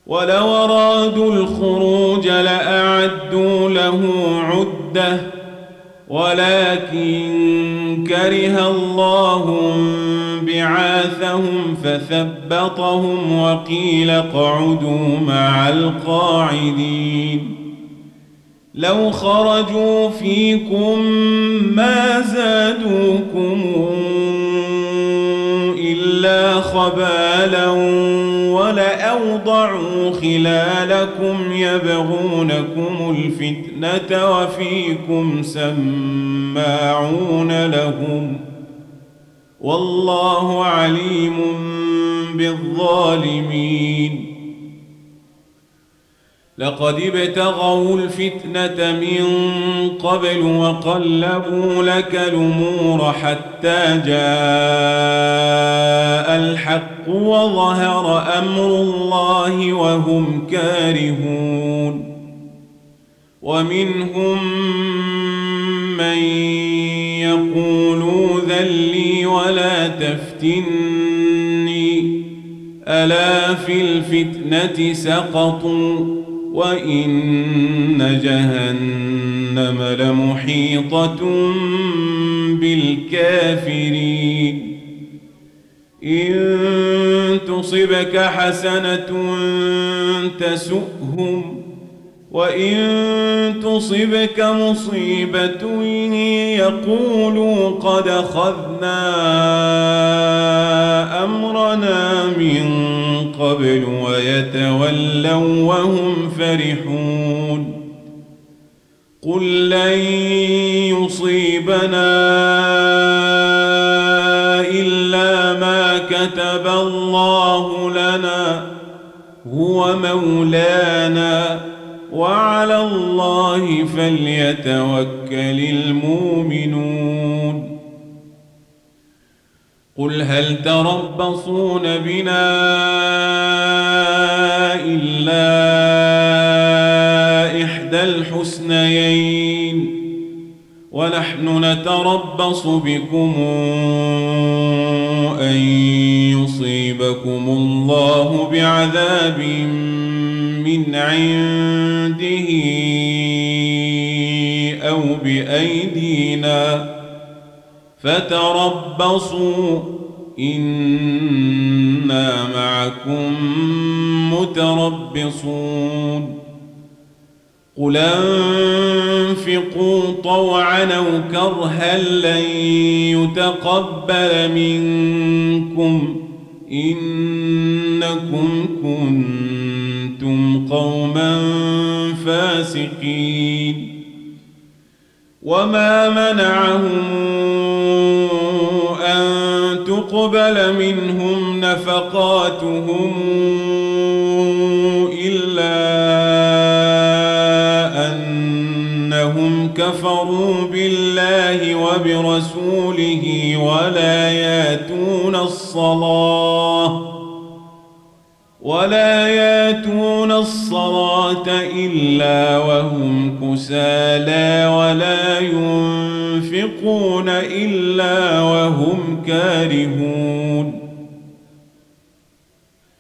ولو أرادوا الخروج لأعدوا له عدة ولكن كره الله بعاثهم فثبطهم وقيل اقعدوا مع القاعدين لو خرجوا فيكم ما زادوكم إلا خبالا ولأوضعوا خلالكم يبغونكم الفتنة وفيكم سماعون لهم والله عليم بالظالمين لقد ابتغوا الفتنة من قبل وقلبوا لك الأمور حتى جاء الحق وظهر أمر الله وهم كارهون ومنهم من يقول ائذن لي ولا تفتني ألا في الفتنة سقطوا وإن جهنم لمحيطة بالكافرين إن تصبك حسنة تسؤهم وإن تصبك مصيبة يقولوا قد أخذنا أمرنا من قبل ويتولوا وهم فرحون قل لن يصيبنا إلا ما كتب الله لنا هو مولانا وعلى الله فليتوكل المؤمنون قل هل تربصون بنا إلا إحدى الحسنيين ونحن نتربص بكم أن يصيبكم الله بعذاب من عنده أو بأيدينا فتربصوا إنا معكم متربصون قل أنفقوا طوعا أو كرها لن يتقبل منكم إنكم كنتم قوما فاسقين وما منعهم أن تقبل منهم نفقاتهم إلا أنهم كفروا بالله وبرسوله ولا ياتون الصلاة إلا وهم كسالى ولا ينفقون إلا وهم كارهون